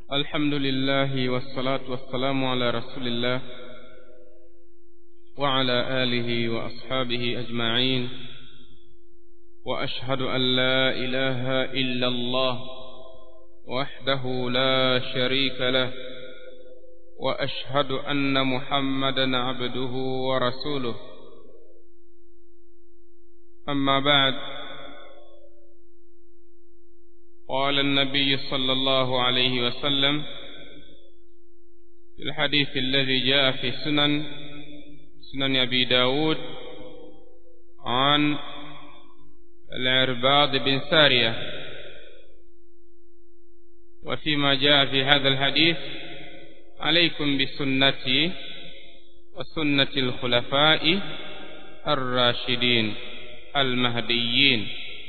الحمد لله والصلاة والسلام على رسول الله وعلى آله وأصحابه أجمعين، وأشهد أن لا إله إلا الله وحده لا شريك له، وأشهد أن محمدا عبده ورسوله. أما بعد، قال النبي صلى الله عليه وسلم في الحديث الذي جاء في سنن أبي داود عن العرباض بن سارية، وفيما جاء في هذا الحديث: عليكم بسنتي وسنة الخلفاء الراشدين المهديين.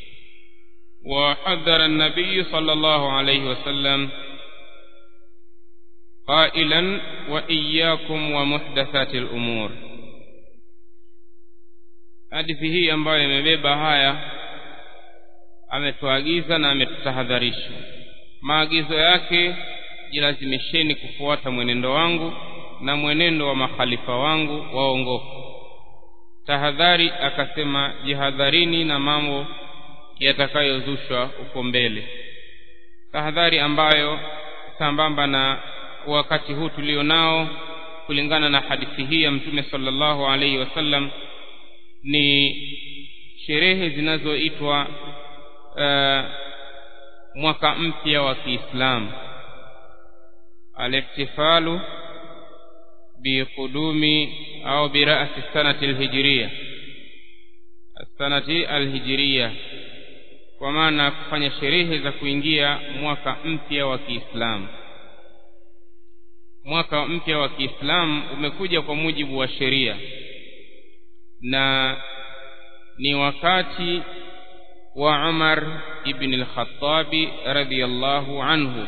وحذر النبي صلى الله عليه وسلم قائلا: وإياكم ومحدثات الأمور. hadithi hii ambayo imebeba haya ametuagiza na ametutahadharisha. Maagizo yake: jilazimisheni kufuata mwenendo wangu na mwenendo wa makhalifa wangu waongofu. Tahadhari akasema: jihadharini na mambo yatakayozushwa uko mbele. Tahadhari ambayo sambamba na wakati huu tulionao, kulingana na hadithi hii ya Mtume sallallahu alaihi wasallam, ni sherehe zinazoitwa mwaka mpya wa Kiislamu, al-ihtifalu biqudumi au bira'si sanati al-hijriya, sanati al-hijriya, kwa maana kufanya sherehe za kuingia mwaka mpya wa Kiislamu. Mwaka mpya wa Kiislamu umekuja kwa mujibu wa sheria, na ni wakati wa Umar ibn al-Khattabi radhiyallahu anhu,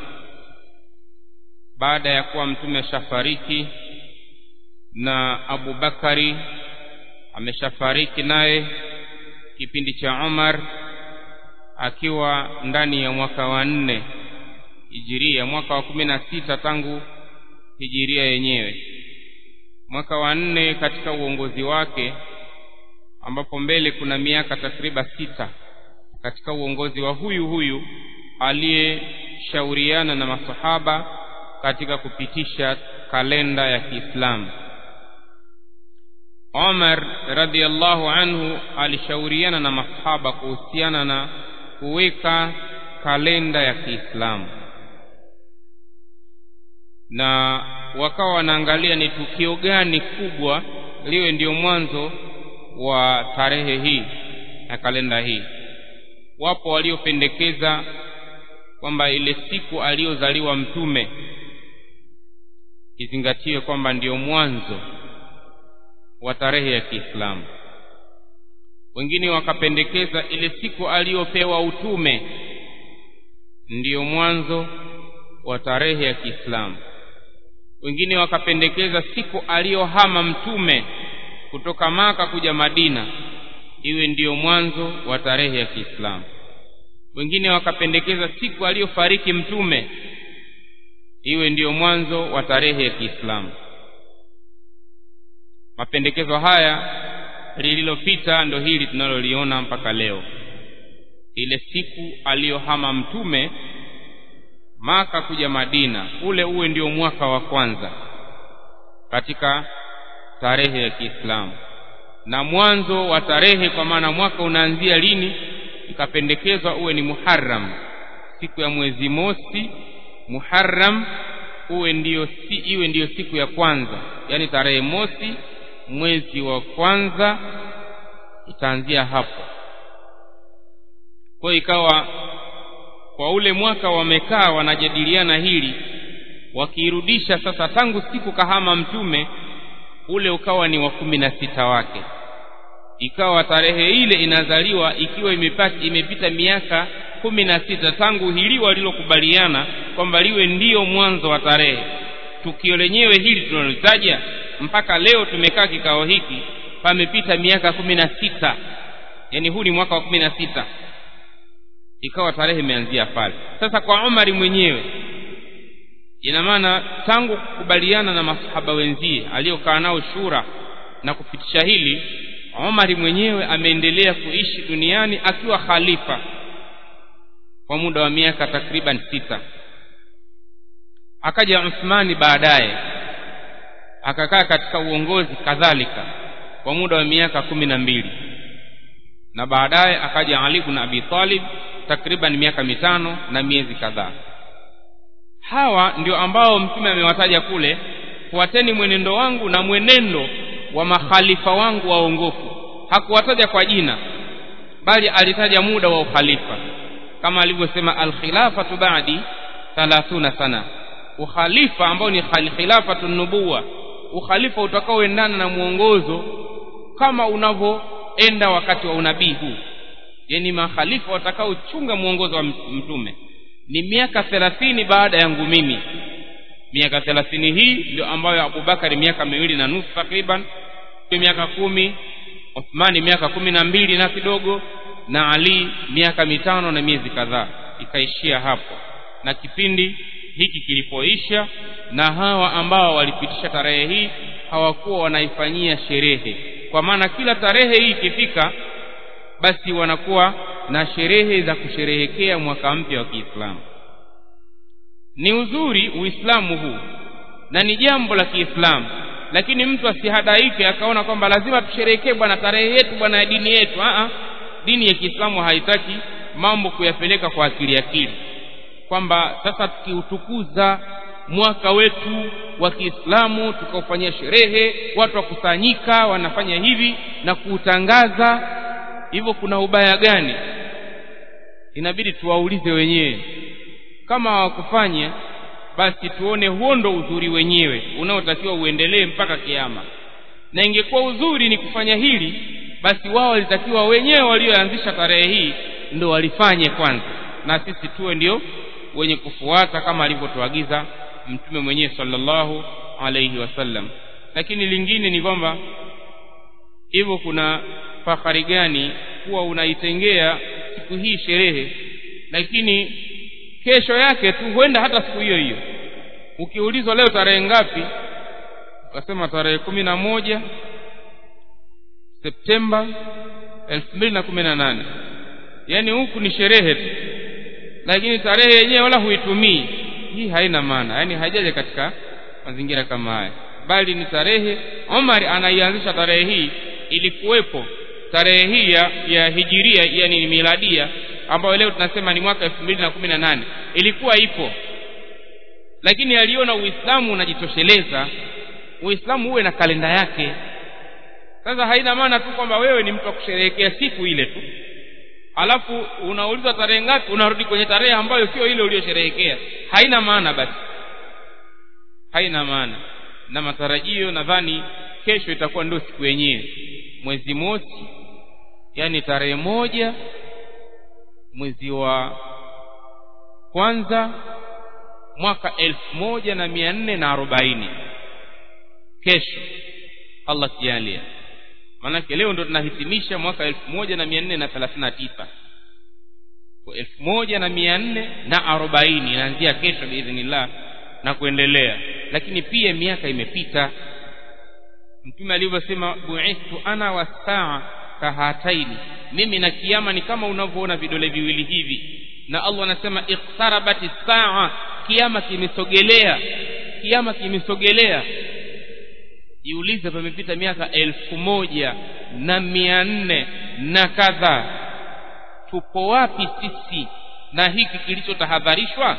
baada ya kuwa mtume ashafariki na Abu Bakari ameshafariki naye, kipindi cha Umar akiwa ndani ya mwaka wa 4 hijiria, mwaka wa 16 tangu hijiria yenyewe, mwaka wa 4 katika uongozi wake, ambapo mbele kuna miaka takriban 6 katika uongozi wa huyu aliyeshauriana na masahaba katika kupitisha kalenda ya Kiislamu. Umar radhiyallahu anhu alishauriana na masahaba kuhusiana na kuweka kalenda ya Kiislamu, na wakawa wanaangalia ni tukio gani kubwa liwe ndio mwanzo wa tarehe hii na kalenda hii. Wapo waliopendekeza kwamba ile siku aliyozaliwa mtume izingatiwe kwamba ndio mwanzo wa tarehe ya Kiislamu. Wengine wakapendekeza ile siku aliyopewa utume ndio mwanzo wa tarehe ya Kiislamu. Wengine wakapendekeza siku aliyohama mtume kutoka Maka kuja Madina iwe ndio mwanzo wa tarehe ya Kiislamu. Wengine wakapendekeza siku aliyofariki mtume iwe ndio mwanzo wa tarehe ya Kiislamu. Mapendekezo haya lililopita ndo hili tunaloliona mpaka leo. Ile siku aliyohama mtume Maka kuja Madina, ule uwe ndio mwaka wa kwanza katika tarehe ya Kiislamu, na mwanzo wa tarehe, kwa maana mwaka unaanzia lini, ikapendekezwa uwe ni Muharram, siku ya mwezi mosi Muharram iwe ndio siku ya kwanza, yani tarehe mosi mwezi wa kwanza itaanzia hapo. Kwa ikawa kwa ule mwaka wamekaa wanajadiliana hili, wakirudisha sasa tangu siku kahama mtume, ule ukawa ni wa 16 wake. Ikawa tarehe ile inazaliwa ikiwa imepita miaka 16 tangu hili walilokubaliana kwamba liwe ndio mwanzo wa tarehe. Tukio lenyewe hili tunalitaja mpaka leo tumekaa kikao hiki, pamepita miaka 16, yani huu ni mwaka wa 16. ikawa tarehe imeanzia pale. Sasa kwa Umar mwenyewe ina maana tangu kukubaliana na masahaba wenzie aliokaa nao shura na kupitisha hili, Umar mwenyewe ameendelea kuishi duniani akiwa khalifa kwa muda wa miaka takriban 6. Akaja Uthmani baadaye akakaa katika uongozi kadhalika kwa muda wa miaka 12, na baadaye akaja Ali ibn Abi Talib takriban miaka 5 na miezi kadhaa. Hawa ndio ambao Mtume amewataja kule, fuateni mwenendo wangu na mwenendo wa makhalifa wangu waongofu. Hakuwataja kwa jina, bali alitaja muda wa ukhalifa, kama alivyosema al-khilafatu ba'di 30 sana. Ukhalifa ambao ni khilafatu nubuwa, ukhalifa utakaoendana na muongozo kama unavyoenda wakati wa unabii huu, yani makhalifa watakaochunga muongozo wa Mtume ni miaka 30 baada yangu mimi. Miaka 30 hii ndio ambayo Abubakar miaka 2.5 takriban, miaka 10, Uthmani miaka 12 na kidogo, na Ali miaka 5 na miezi kadhaa. Ikaishia hapo, na kipindi hiki kilipoisha, na hawa ambao walipitisha tarehe hii hawakuwa wanaifanyia sherehe, kwa maana kila tarehe hii ikifika basi wanakuwa na sherehe za kusherehekea mwaka mpya wa Kiislamu. Ni uzuri Uislamu huu na ni jambo la Kiislamu, lakini mtu asihadaike akaona kwamba lazima tusherehekee bwana tarehe yetu bwana ya dini yetu. Dini ya Kiislamu haitaki mambo kuyapeleka kwa akili, kwamba sasa tukiutukuza mwaka wetu wa Kiislamu tukaufanyia sherehe, watu wakusanyika wanafanya hivi na kuutangaza hivyo, kuna ubaya gani? Inabidi tuwaulize wenyewe. Kama hawakufanya, basi tuone huo ndo uzuri wenyewe unaotakiwa uendelee mpaka kiyama. Na ingekuwa uzuri ni kufanya hili, basi wao walitakiwa wenyewe walioanzisha tarehe hii ndo walifanye kwanza, na sisi tuwe ndio wenye kufuata kama alivyotuagiza Mtume mwenyewe sallallahu alayhi wasallam. Lakini lingine ni kwamba hivyo kuna fahari gani kuwa unaitengea siku hii sherehe, lakini kesho yake tu huenda hata siku hiyo hiyo ukiulizwa leo tarehe ngapi, ukasema tarehe 11 Septemba 2018, yani huku ni sherehe tu, lakini tarehe yenyewe wala huitumii. Hii haina maana, yani haijaje katika mazingira kama haya, bali ni tarehe Umar anaianzisha tarehe hii. Ilikuwepo tarehe hii ya hijiria, yani ni miladia, ambayo leo tunasema ni mwaka 2018, ilikuwa ipo, lakini aliona Uislamu unajitosheleza, Uislamu uwe na kalenda yake. Sasa haina maana tu kwamba wewe ni mtu wa kusherehekea siku ile tu, alafu unaulizwa tarehe ngapi unarudi kwenye tarehe ambayo sio ile uliyosherehekea. Haina maana, basi haina maana. Na matarajio nadhani kesho itakuwa ndio siku yenyewe, mwezi mosi, yani tarehe 1 mwezi wa kwanza mwaka 1440 kesho, Allah tijalia. Maana leo ndo tunahitimisha mwaka 1439, kwa 1440 inaanzia kesho biidhnillah na kuendelea. Lakini pia miaka imepita. Mtume alivyosema bu'ithtu ana was-saa kahataini, mimi na kiyama ni kama unavyoona vidole viwili hivi. Na Allah anasema iqtarabatis saa, kiyama kimesogelea, kiyama kimesogelea. Jiulize, pamepita miaka 1400 na kadha, tupo wapi sisi na hiki kilichotahadharishwa?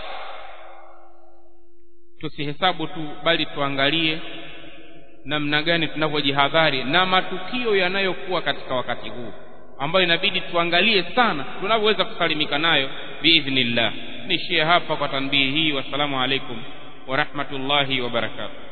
Tusihesabu tu, bali tuangalie namna gani tunavyojihadhari na matukio yanayokuwa katika wakati huu, ambayo inabidi tuangalie sana tunavyoweza kusalimika nayo biidhnillah. Nishie hapa kwa tanbihi hii. Wassalamu alaikum wa rahmatullahi wa barakatuh.